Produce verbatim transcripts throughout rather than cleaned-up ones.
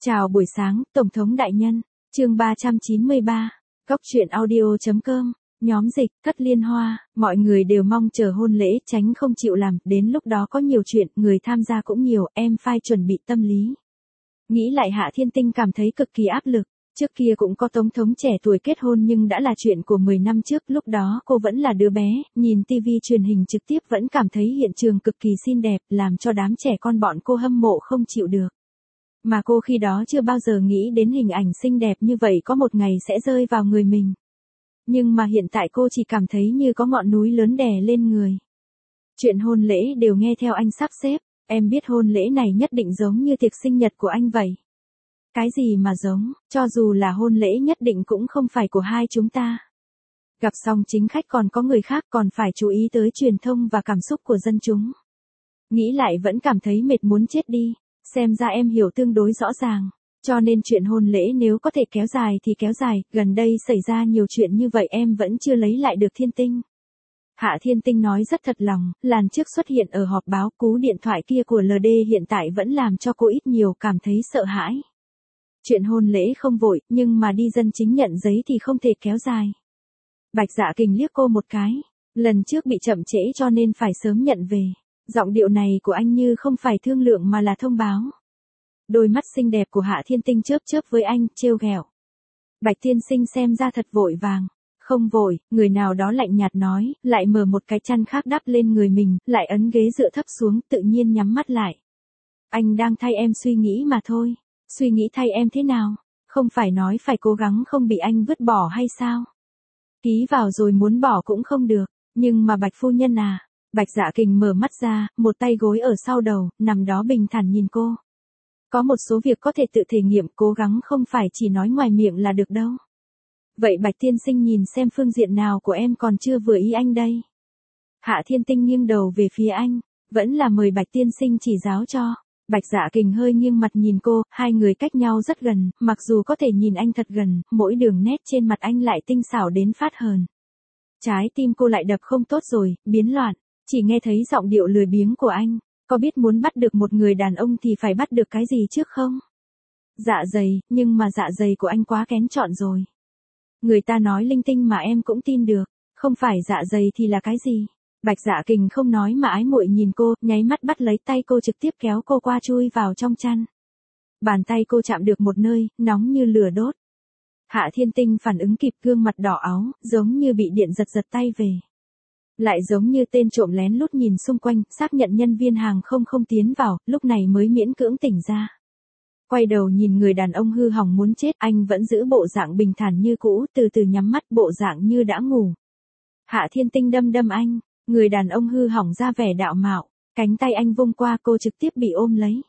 Chào buổi sáng, Tổng thống đại nhân. Chương ba trăm chín mươi ba. Góc truyện audio chấm com. Nhóm dịch, Thất Liên Hoa, mọi người đều mong chờ hôn lễ, tránh không chịu làm, đến lúc đó có nhiều chuyện, người tham gia cũng nhiều, em phải chuẩn bị tâm lý. Nghĩ lại Hạ Thiên Tinh cảm thấy cực kỳ áp lực, trước kia cũng có tổng thống trẻ tuổi kết hôn nhưng đã là chuyện của mười năm trước, lúc đó cô vẫn là đứa bé, nhìn tivi truyền hình trực tiếp vẫn cảm thấy hiện trường cực kỳ xinh đẹp, làm cho đám trẻ con bọn cô hâm mộ không chịu được. Mà cô khi đó chưa bao giờ nghĩ đến hình ảnh xinh đẹp như vậy có một ngày sẽ rơi vào người mình. Nhưng mà hiện tại cô chỉ cảm thấy như có ngọn núi lớn đè lên người. Chuyện hôn lễ đều nghe theo anh sắp xếp, em biết hôn lễ này nhất định giống như tiệc sinh nhật của anh vậy. Cái gì mà giống, cho dù là hôn lễ nhất định cũng không phải của hai chúng ta. Gặp xong chính khách còn có người khác còn phải chú ý tới truyền thông và cảm xúc của dân chúng. Nghĩ lại vẫn cảm thấy mệt muốn chết đi. Xem ra em hiểu tương đối rõ ràng, cho nên chuyện hôn lễ nếu có thể kéo dài thì kéo dài, gần đây xảy ra nhiều chuyện như vậy em vẫn chưa lấy lại được Thiên Tinh. Hạ Thiên Tinh nói rất thật lòng, lần trước xuất hiện ở họp báo, cú điện thoại kia của lờ đê hiện tại vẫn làm cho cô ít nhiều cảm thấy sợ hãi. Chuyện hôn lễ không vội, nhưng mà đi dân chính nhận giấy thì không thể kéo dài. Bạch Dạ Kình liếc cô một cái, lần trước bị chậm trễ cho nên phải sớm nhận về. Giọng điệu này của anh như không phải thương lượng mà là thông báo. Đôi mắt xinh đẹp của Hạ Thiên Tinh chớp chớp với anh, trêu ghẹo. Bạch tiên sinh xem ra thật vội vàng. Không vội, người nào đó lạnh nhạt nói, lại mở một cái chăn khác đắp lên người mình, lại ấn ghế dựa thấp xuống, tự nhiên nhắm mắt lại. Anh đang thay em suy nghĩ mà thôi. Suy nghĩ thay em thế nào? Không phải nói phải cố gắng không bị anh vứt bỏ hay sao? Ký vào rồi muốn bỏ cũng không được. Nhưng mà Bạch phu nhân à. Bạch Dạ Kình mở mắt ra, một tay gối ở sau đầu, nằm đó bình thản nhìn cô. Có một số việc có thể tự thể nghiệm, cố gắng không phải chỉ nói ngoài miệng là được đâu. Vậy Bạch tiên sinh nhìn xem phương diện nào của em còn chưa vừa ý anh đây. Hạ Thiên Tinh nghiêng đầu về phía anh, vẫn là mời Bạch tiên sinh chỉ giáo cho. Bạch Dạ Kình hơi nghiêng mặt nhìn cô, hai người cách nhau rất gần, mặc dù có thể nhìn anh thật gần, mỗi đường nét trên mặt anh lại tinh xảo đến phát hờn. Trái tim cô lại đập không tốt rồi, biến loạn. Chỉ nghe thấy giọng điệu lười biếng của anh, có biết muốn bắt được một người đàn ông thì phải bắt được cái gì trước không? Dạ dày, nhưng mà dạ dày của anh quá kén chọn rồi. Người ta nói linh tinh mà em cũng tin được, không phải dạ dày thì là cái gì? Bạch Dạ Kình không nói mà ái muội nhìn cô, nháy mắt bắt lấy tay cô trực tiếp kéo cô qua chui vào trong chăn. Bàn tay cô chạm được một nơi, nóng như lửa đốt. Hạ Thiên Tinh phản ứng kịp, gương mặt đỏ áo, giống như bị điện giật giật tay về. Lại giống như tên trộm lén lút nhìn xung quanh, xác nhận nhân viên hàng không không tiến vào, lúc này mới miễn cưỡng tỉnh ra. Quay đầu nhìn người đàn ông hư hỏng muốn chết, anh vẫn giữ bộ dạng bình thản như cũ, từ từ nhắm mắt, bộ dạng như đã ngủ. Hạ Thiên Tinh đâm đâm anh, người đàn ông hư hỏng ra vẻ đạo mạo, cánh tay anh vung qua cô trực tiếp bị ôm lấy.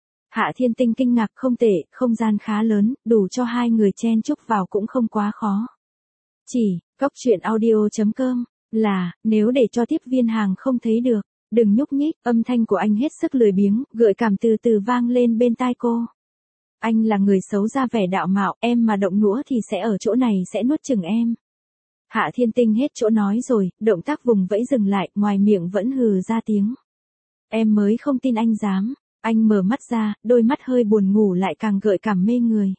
Hạ Thiên Tinh kinh ngạc, không tệ, không gian khá lớn, đủ cho hai người chen chúc vào cũng không quá khó. Chỉ, góc truyện audio chấm com. Là, nếu để cho tiếp viên hàng không thấy được, đừng nhúc nhích, âm thanh của anh hết sức lười biếng, gợi cảm từ từ vang lên bên tai cô. Anh là người xấu ra vẻ đạo mạo, em mà động nũa thì sẽ ở chỗ này sẽ nuốt chửng em. Hạ Thiên Tinh hết chỗ nói rồi, động tác vùng vẫy dừng lại, ngoài miệng vẫn hừ ra tiếng. Em mới không tin anh dám, anh mở mắt ra, đôi mắt hơi buồn ngủ lại càng gợi cảm mê người.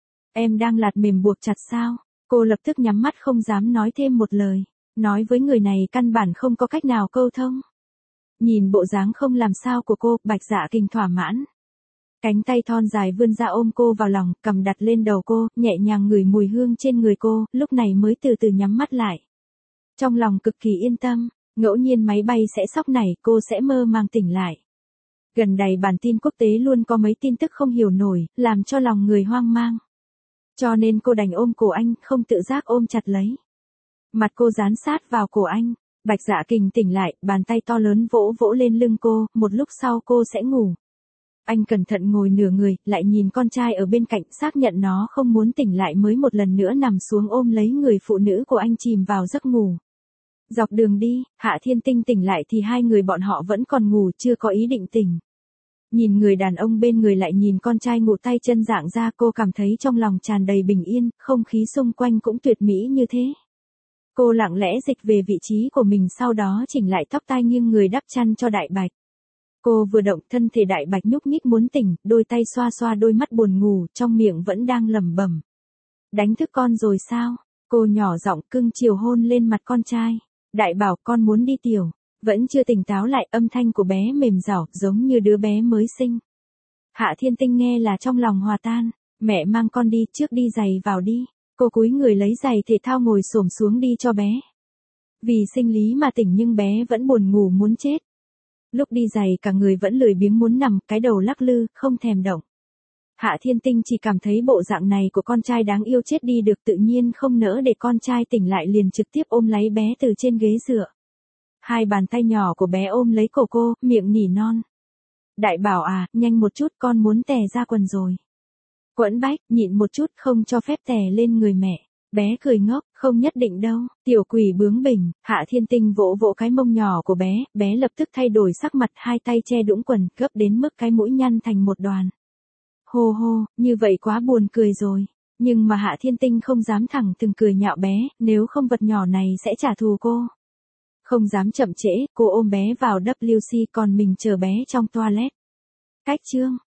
Em đang lạt mềm buộc chặt sao? Cô lập tức nhắm mắt không dám nói thêm một lời. Nói với người này căn bản không có cách nào câu thông. Nhìn bộ dáng không làm sao của cô, Bạch Dạ Kình thỏa mãn. Cánh tay thon dài vươn ra ôm cô vào lòng, cầm đặt lên đầu cô, nhẹ nhàng ngửi mùi hương trên người cô, lúc này mới từ từ nhắm mắt lại. Trong lòng cực kỳ yên tâm, ngẫu nhiên máy bay sẽ sóc nảy, cô sẽ mơ màng tỉnh lại. Gần đây bản tin quốc tế luôn có mấy tin tức không hiểu nổi, làm cho lòng người hoang mang. Cho nên cô đành ôm cổ anh, không tự giác ôm chặt lấy. Mặt cô dán sát vào cổ anh, Bạch Dạ Kình tỉnh lại, bàn tay to lớn vỗ vỗ lên lưng cô, một lúc sau cô sẽ ngủ. Anh cẩn thận ngồi nửa người, lại nhìn con trai ở bên cạnh, xác nhận nó không muốn tỉnh lại mới một lần nữa nằm xuống ôm lấy người phụ nữ của anh chìm vào giấc ngủ. Dọc đường đi, Hạ Thiên Tinh tỉnh lại thì hai người bọn họ vẫn còn ngủ, chưa có ý định tỉnh. Nhìn người đàn ông bên người lại nhìn con trai ngủ tay chân dạng ra, cô cảm thấy trong lòng tràn đầy bình yên, không khí xung quanh cũng tuyệt mỹ như thế. Cô lặng lẽ dịch về vị trí của mình, sau đó chỉnh lại tóc tai nghiêng người đắp chăn cho Đại Bạch. Cô vừa động thân thể đại bạch nhúc nhích muốn tỉnh, đôi tay xoa xoa đôi mắt buồn ngủ, trong miệng vẫn đang lẩm bẩm. Đánh thức con rồi sao? Cô nhỏ giọng cưng chiều hôn lên mặt con trai. Đại bảo con muốn đi tiểu. Vẫn chưa tỉnh táo lại, âm thanh của bé mềm dẻo giống như đứa bé mới sinh. Hạ Thiên Tinh nghe là trong lòng hòa tan. Mẹ mang con đi, trước đi giày vào đi. Cô cúi người lấy giày thể thao ngồi xổm xuống đi cho bé. Vì sinh lý mà tỉnh nhưng bé vẫn buồn ngủ muốn chết. Lúc đi giày cả người vẫn lười biếng muốn nằm, cái đầu lắc lư, không thèm động. Hạ Thiên Tinh chỉ cảm thấy bộ dạng này của con trai đáng yêu chết đi được, tự nhiên không nỡ để con trai tỉnh lại, liền trực tiếp ôm lấy bé từ trên ghế dựa. Hai bàn tay nhỏ của bé ôm lấy cổ cô, miệng nỉ non. Đại bảo à, nhanh một chút, con muốn tè ra quần rồi. Quẫn bách, nhịn một chút, không cho phép tè lên người mẹ. Bé cười ngốc, không nhất định đâu. Tiểu quỷ bướng bỉnh. Hạ Thiên Tinh vỗ vỗ cái mông nhỏ của bé, bé lập tức thay đổi sắc mặt, hai tay che đũng quần, gấp đến mức cái mũi nhăn thành một đoàn. Hô hô, như vậy quá buồn cười rồi. Nhưng mà Hạ Thiên Tinh không dám thẳng thừng cười nhạo bé, nếu không vật nhỏ này sẽ trả thù cô. Không dám chậm trễ, cô ôm bé vào vê kép xê còn mình chờ bé trong toilet. Cách chương